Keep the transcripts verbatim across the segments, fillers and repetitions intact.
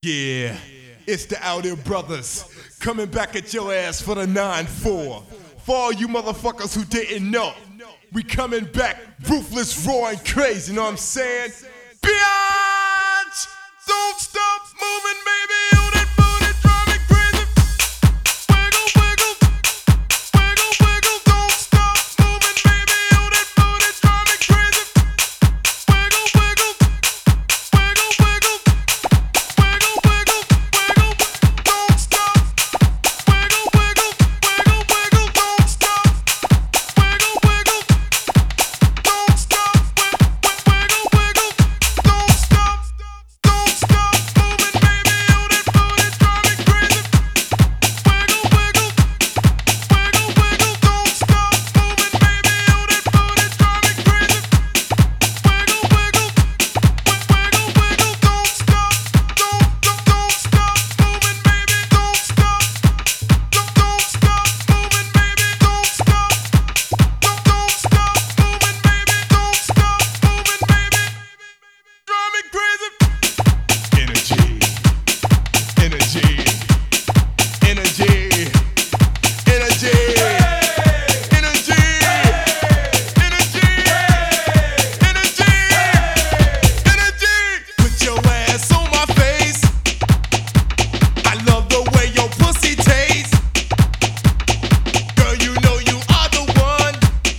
Yeah, it's the Out Here Brothers coming back at your ass for the nine four. For all you motherfuckers who didn't know, we coming back ruthless, raw, and crazy, you know what I'm saying? Biatch! Don't stop moving, baby. Oh, that booty drive me crazy. Wiggle, wiggle. Wiggle, wiggle. Don't stop moving, baby. Oh, that booty drive me crazy. Wiggle, wiggle. Wiggle, wiggle. Wiggle, wiggle. Wiggle, don't stop. Wiggle, wiggle. Wiggle, wiggle. Don't stop. Wiggle, wiggle. Don't stop. Wiggle, wiggle. Don't stop. Don't stop moving, baby. Oh, that booty drive me crazy. Wiggle, wiggle. Wiggle, wiggle. Don't stop moving, baby. Oh, that booty drive me crazy. Wiggle, wiggle. Wiggle, wiggle. Don't stop. Don't, don't, don't stop moving, baby. Don't stop. Don't, don't stop moving, baby. Don't stop. Don't, don't stop moving, baby. Don't stop moving, baby. Drive me crazy. Energy. Energy. Energy. Energy. Energy. Energy. Energy. Energy. Put your ass on my face. I love the way your pussy tastes. Girl, you know you are the one.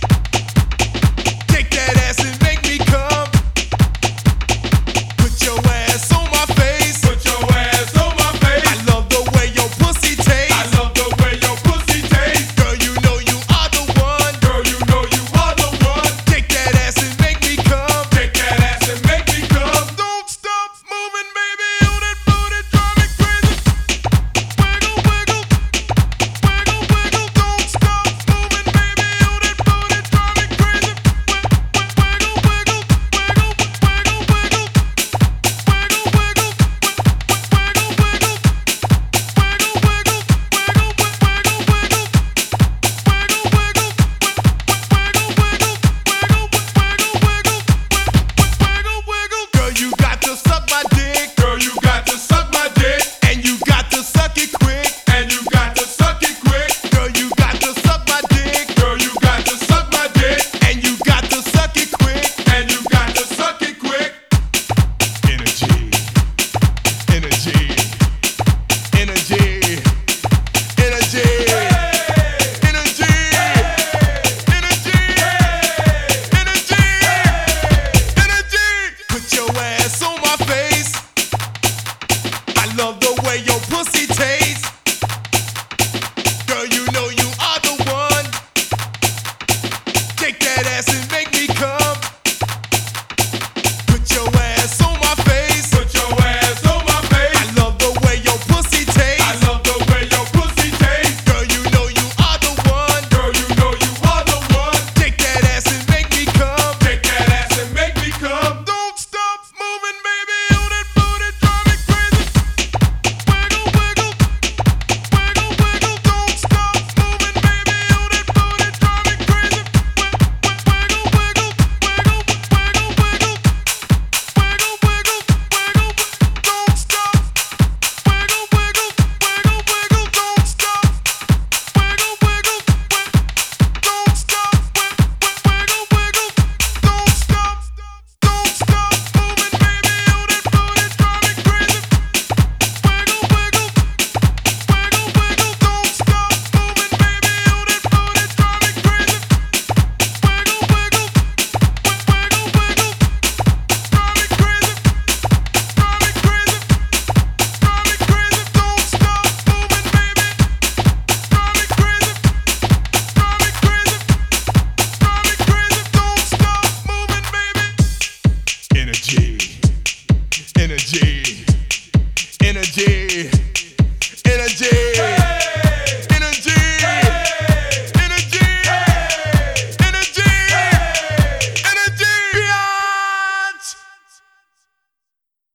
Take that ass and make me come. Put your ass on my face. Put your ass on my face. I love the way your pussy tastes. I love the way your pussy tastes. Girl, you know you are the one. Girl, you know you are the one. Take that ass and make me come. Take that ass and make me come. Don't stop moving, baby. Oh, that booty drive me crazy. Wiggle, wiggle. Wiggle, wiggle. Don't stop moving, baby. Oh, that booty drive me crazy. Wiggle, wiggle. Wiggle, wiggle. Wiggle, wiggle. Wiggle, wiggle. Wiggle, wiggle. Wiggle, wiggle. Wiggle, wiggle. Wiggle, wiggle. Girl, you got to suck my dick. Girl, you got to suck my dick. And you got to suck it quick. And you got to suck it quick. Girl, you got to suck my dick. Girl, you got to suck my dick. And you got to suck it quick. And you got to suck it quick. Energy. Energy. Energy. Energy. Energy. Energy. Energy. Energy. Put your ass on my face. I love the way your pussy tastes.